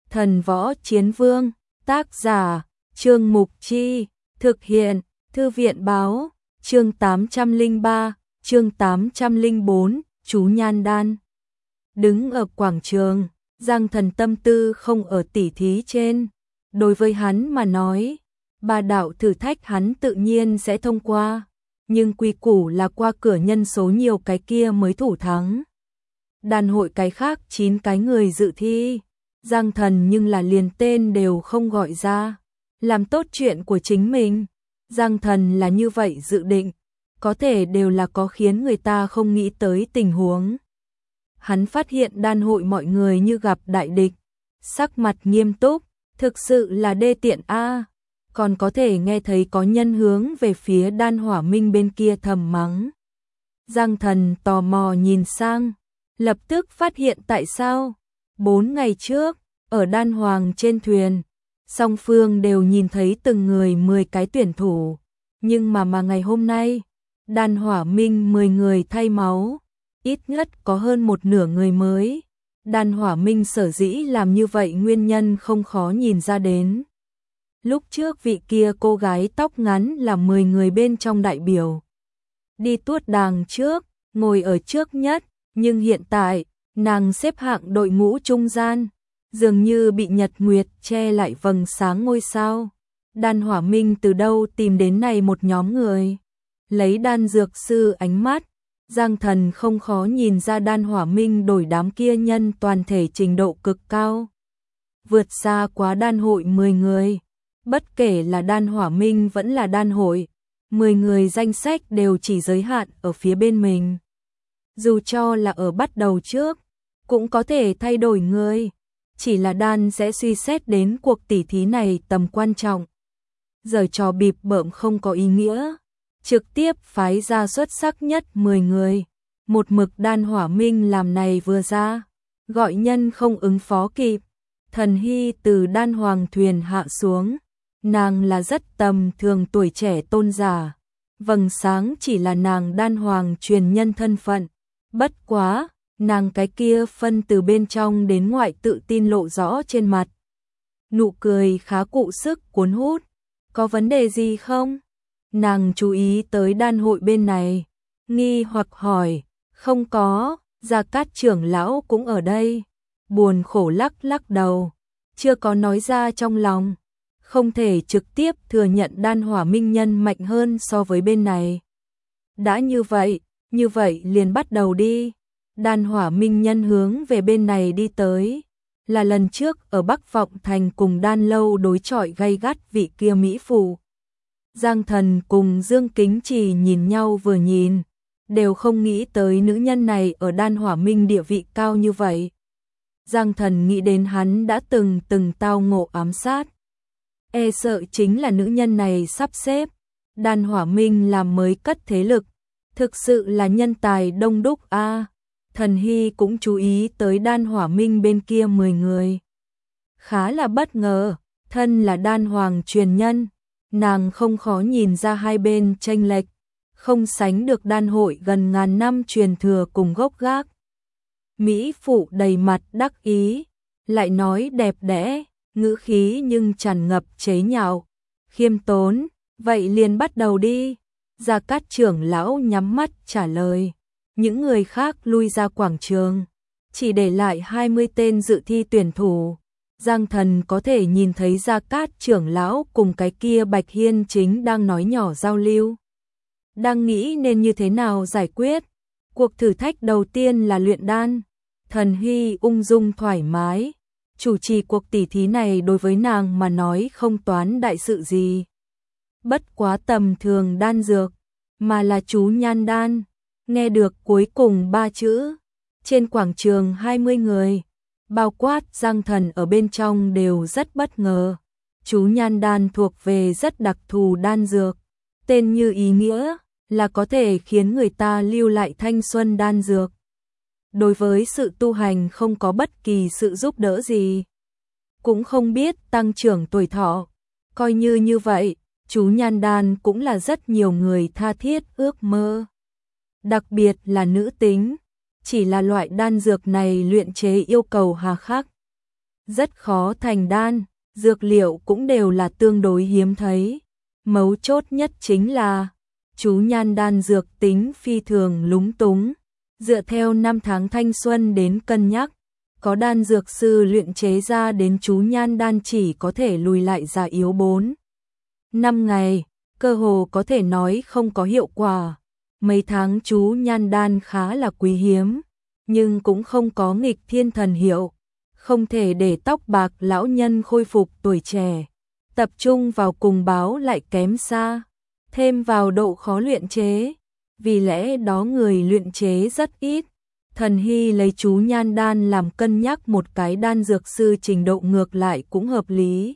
Thần võ chiến vương, tác giả, Trương Mục Chi, thực hiện, Thư viện báo, chương 803, chương 804, chú Nhan Đan. Đứng ở quảng trường, Giang Thần tâm tư không ở tỉ thí trên. Đối với hắn mà nói, ba đạo thử thách hắn tự nhiên sẽ thông qua, nhưng quy củ là qua cửa nhân số nhiều cái kia mới thủ thắng. Đàn hội cái khác 9 cái người dự thi, Giang Thần nhưng là liền tên đều không gọi ra, làm tốt chuyện của chính mình. Giang Thần là như vậy dự định, có thể đều là có khiến người ta không nghĩ tới tình huống. Hắn phát hiện đan hội mọi người như gặp đại địch, sắc mặt nghiêm túc, thực sự là đê tiện a. Còn có thể nghe thấy có nhân hướng về phía Đan Hỏa Minh bên kia thầm mắng. Giang Thần tò mò nhìn sang, lập tức phát hiện tại sao 4 ngày trước, ở Đan Hoàng trên thuyền, song phương đều nhìn thấy từng người 10 cái tuyển thủ, nhưng mà ngày hôm nay, Đan Hỏa Minh 10 người thay máu, ít nhất có hơn một nửa người mới. Đan Hỏa Minh sở dĩ làm như vậy nguyên nhân không khó nhìn ra đến. Lúc trước vị kia cô gái tóc ngắn là 10 người bên trong đại biểu. Đi tuốt đàng trước, ngồi ở trước nhất, nhưng hiện tại, nàng xếp hạng đội ngũ trung gian, dường như bị nhật nguyệt che lại vầng sáng ngôi sao. Đan Hỏa Minh từ đâu tìm đến này một nhóm người? Lấy đan dược sư ánh mắt, Giang Thần không khó nhìn ra Đan Hỏa Minh đổi đám kia nhân toàn thể trình độ cực cao. Vượt xa quá đan hội 10 người. Bất kể là Đan Hỏa Minh vẫn là đan hội, 10 người danh sách đều chỉ giới hạn ở phía bên mình. Dù cho là ở bắt đầu trước, cũng có thể thay đổi người, chỉ là đan sẽ suy xét đến cuộc tỉ thí này tầm quan trọng. Giờ trò bịp bợm không có ý nghĩa, trực tiếp phái ra xuất sắc nhất 10 người. Một mực Đan Hỏa Minh làm này vừa ra, gọi nhân không ứng phó kịp. Thần Hy từ Đan Hoàng thuyền hạ xuống. Nàng là rất tầm thường tuổi trẻ tôn giả, vầng sáng chỉ là nàng Đan Hoàng truyền nhân thân phận. Bất quá, nàng cái kia phân từ bên trong đến ngoại tự tin lộ rõ trên mặt. Nụ cười khá cụ sức cuốn hút. Có vấn đề gì không? Nàng chú ý tới đan hội bên này, nghi hoặc hỏi. Không có, Gia Cát trưởng lão cũng ở đây. Buồn khổ lắc lắc đầu, chưa có nói ra trong lòng. Không thể trực tiếp thừa nhận Đan Hỏa Minh nhân mạnh hơn so với bên này. Đã như vậy liền bắt đầu đi. Đan Hỏa Minh nhân hướng về bên này đi tới. Là lần trước ở Bắc Vọng Thành cùng Đan Lâu đối chọi gay gắt vị kia mỹ phụ. Giang Thần cùng Dương Kính Trì nhìn nhau vừa nhìn, đều không nghĩ tới nữ nhân này ở Đan Hỏa Minh địa vị cao như vậy. Giang Thần nghĩ đến hắn đã từng tao ngộ ám sát. E sợ chính là nữ nhân này sắp xếp Đan Hỏa Minh làm mới cất thế lực, thực sự là nhân tài đông đúc a. Thần Hy cũng chú ý tới Đan Hỏa Minh bên kia 10 người. Khá là bất ngờ, thân là Đan Hoàng truyền nhân, nàng không khó nhìn ra hai bên chênh lệch, không sánh được đan hội gần ngàn năm truyền thừa cùng gốc gác. Mỹ phụ đầy mặt đắc ý, lại nói đẹp đẽ, ngữ khí nhưng tràn ngập chế nhạo, khiêm tốn. Vậy liền bắt đầu đi. Gia Cát trưởng lão nhắm mắt trả lời. Những người khác lui ra quảng trường, chỉ để lại 20 tên dự thi tuyển thủ. Giang Thần có thể nhìn thấy Gia Cát trưởng lão cùng cái kia Bạch Hiên chính đang nói nhỏ giao lưu, đang nghĩ nên như thế nào giải quyết. Cuộc thử thách đầu tiên là luyện đan. Thần Hy ung dung thoải mái, chủ trì cuộc tỉ thí này đối với nàng mà nói không toán đại sự gì. Bất quá tầm thường đan dược, mà là chú nhan đan. Nghe được cuối cùng 3 chữ, trên quảng trường 20 người, bao quát Giang Thần ở bên trong đều rất bất ngờ. Chú nhan đan thuộc về rất đặc thù đan dược, tên như ý nghĩa là có thể khiến người ta lưu lại thanh xuân đan dược. Đối với sự tu hành không có bất kỳ sự giúp đỡ gì, cũng không biết tăng trưởng tuổi thọ. Coi như vậy, chú nhan đan cũng là rất nhiều người tha thiết ước mơ. Đặc biệt là nữ tính, chỉ là loại đan dược này luyện chế yêu cầu hà khắc. rất khó thành đan, dược liệu cũng đều là tương đối hiếm thấy. Mấu chốt nhất chính là chú nhan đan dược tính phi thường lúng túng, dựa theo năm tháng thanh xuân đến cân nhắc, có đan dược sư luyện chế ra đến chú nhan đan chỉ có thể lùi lại già yếu 4-5 ngày, cơ hồ có thể nói không có hiệu quả. Mấy tháng chú nhan đan khá là quý hiếm, nhưng cũng không có nghịch thiên thần hiệu, không thể để tóc bạc lão nhân khôi phục tuổi trẻ. Tập trung vào cùng báo lại kém xa, thêm vào độ khó luyện chế, vì lẽ đó người luyện chế rất ít. Thần Hy lấy chú nhan đan làm cân nhắc, một cái đan dược sư trình độ ngược lại cũng hợp lý.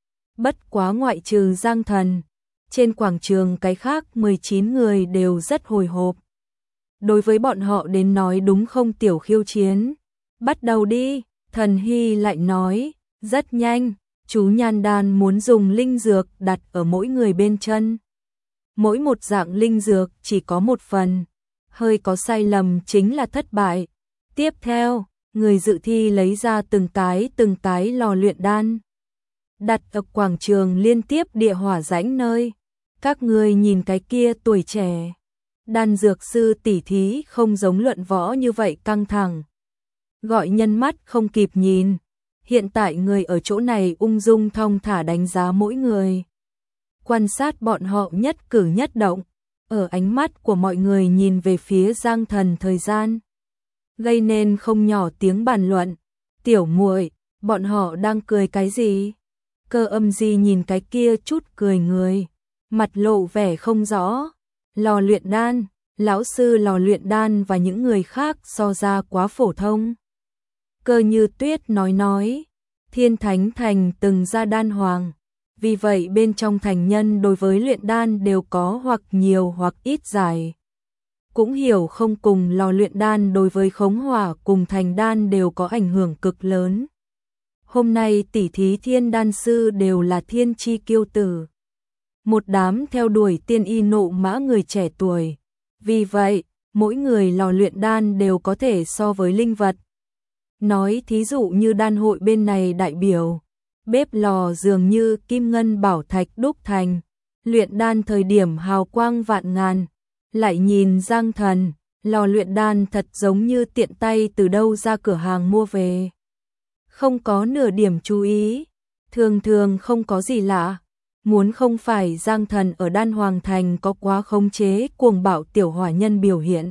Bất quá ngoại trừ Giang Thần, trên quảng trường cái khác 19 người đều rất hồi hộp. Đối với bọn họ đến nói đúng không tiểu khiêu chiến. Bắt đầu đi, Thần Hy lại nói, rất nhanh, chú nhan đan muốn dùng linh dược đặt ở mỗi người bên chân. Mỗi một dạng linh dược chỉ có một phần, hơi có sai lầm chính là thất bại. Tiếp theo, người dự thi lấy ra từng cái lò luyện đan, đặt ở quảng trường liên tiếp địa hỏa rãnh nơi. Các người nhìn cái kia tuổi trẻ, đan dược sư tỉ thí không giống luận võ như vậy căng thẳng. Gọi nhân mắt không kịp nhìn, hiện tại người ở chỗ này ung dung thong thả đánh giá mỗi người. Quan sát bọn họ nhất cử nhất động, ở ánh mắt của mọi người nhìn về phía Giang Thần thời gian, gây nên không nhỏ tiếng bàn luận. Tiểu muội, bọn họ đang cười cái gì? Cơ Âm Di nhìn cái kia chút cười người, mặt lộ vẻ không rõ. Lò luyện đan, lão sư lò luyện đan và những người khác so ra quá phổ thông. Cơ Như Tuyết nói, Thiên Thánh Thành từng ra đan hoàng, vì vậy bên trong thành nhân đối với luyện đan đều có hoặc nhiều hoặc ít giải. Cũng hiểu không, cùng lò luyện đan đối với khống hỏa cùng thành đan đều có ảnh hưởng cực lớn. Hôm nay tỷ thí thiên đan sư đều là thiên chi kiêu tử, một đám theo đuổi tiên y nộ mã người trẻ tuổi. Vì vậy, mỗi người lò luyện đan đều có thể so với linh vật. Nói thí dụ như đan hội bên này đại biểu, bếp lò dường như kim ngân bảo thạch đúc thành, luyện đan thời điểm hào quang vạn ngàn. Lại nhìn Giang Thần, lò luyện đan thật giống như tiện tay từ đâu ra cửa hàng mua về. Không có nửa điểm chú ý, thường thường không có gì lạ. Muốn không phải Giang Thần ở đan hoàng thành có quá khống chế cuồng bạo tiểu hỏa nhân biểu hiện,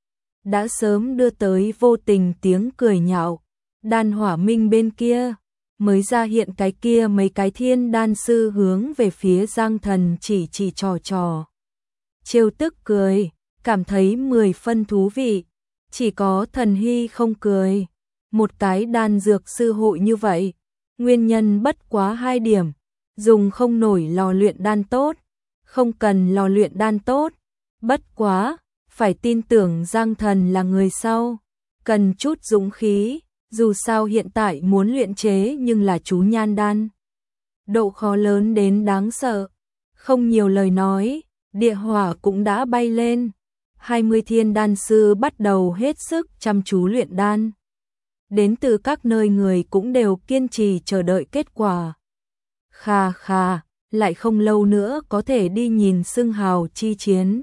đã sớm đưa tới vô tình tiếng cười nhạo. Đan hỏa minh bên kia mới ra hiện cái kia mấy cái thiên đan sư hướng về phía Giang Thần chỉ trò trêu tức cười, cảm thấy 10 phân thú vị. Chỉ có Thần Hy không cười. Một cái đan dược sư hội như vậy, nguyên nhân bất quá 2 điểm: dùng không nổi lò luyện đan tốt, không cần lò luyện đan tốt. Bất quá, phải tin tưởng Giang Thần là người sau, cần chút dũng khí, dù sao hiện tại muốn luyện chế nhưng là chú nhan đan, độ khó lớn đến đáng sợ. Không nhiều lời nói, địa hỏa cũng đã bay lên. 20 thiên đan sư bắt đầu hết sức chăm chú luyện đan. Đến từ các nơi người cũng đều kiên trì chờ đợi kết quả. Khà khà, lại không lâu nữa có thể đi nhìn xưng hào chi chiến.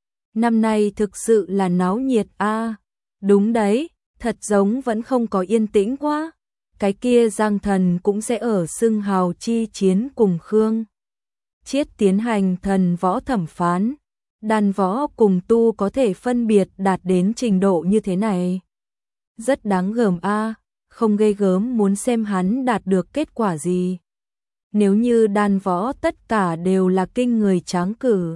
Năm nay thực sự là náo nhiệt a. Đúng đấy, thật giống vẫn không có yên tĩnh quá. Cái kia Giang Thần cũng sẽ ở xưng hào chi chiến cùng Khương Chiết tiến hành thần võ thẩm phán. Đan võ cùng tu có thể phân biệt đạt đến trình độ như thế này, rất đáng gờm a. Không ghê gớm muốn xem hắn đạt được kết quả gì. Nếu như đan võ tất cả đều là kinh người tráng cử,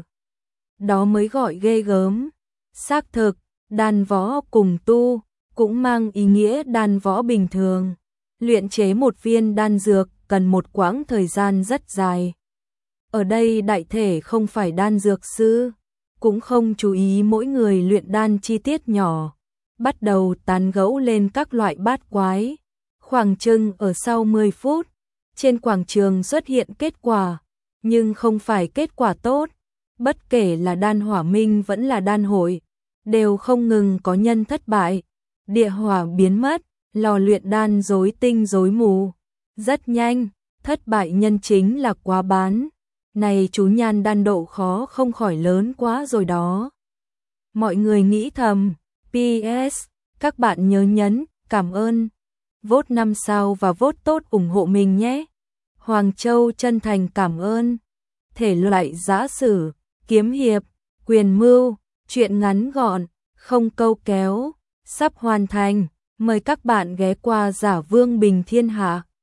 đó mới gọi ghê gớm. Xác thực, đan võ cùng tu cũng mang ý nghĩa đan võ bình thường. Luyện chế một viên đan dược cần một quãng thời gian rất dài. Ở đây đại thể không phải đan dược sư, cũng không chú ý mỗi người luyện đan chi tiết nhỏ, bắt đầu tán gẫu lên các loại bát quái. Khoảng chừng ở sau 10 phút, trên quảng trường xuất hiện kết quả, nhưng không phải kết quả tốt. Bất kể là đan hỏa minh vẫn là đan hội, đều không ngừng có nhân thất bại. Địa hỏa biến mất, lò luyện đan rối tinh rối mù, Rất nhanh, thất bại nhân chính là quá bán. Này chú Nhan Đan độ khó không khỏi lớn quá rồi đó. Mọi người nghĩ thầm, PS, các bạn nhớ nhấn, cảm ơn, vote 5 sao và vote tốt ủng hộ mình nhé. Hoàng Châu chân thành cảm ơn. Thể loại giã sử, kiếm hiệp, quyền mưu, truyện ngắn gọn, không câu kéo, sắp hoàn thành. Mời các bạn ghé qua Giả Vương Bình Thiên Hạ.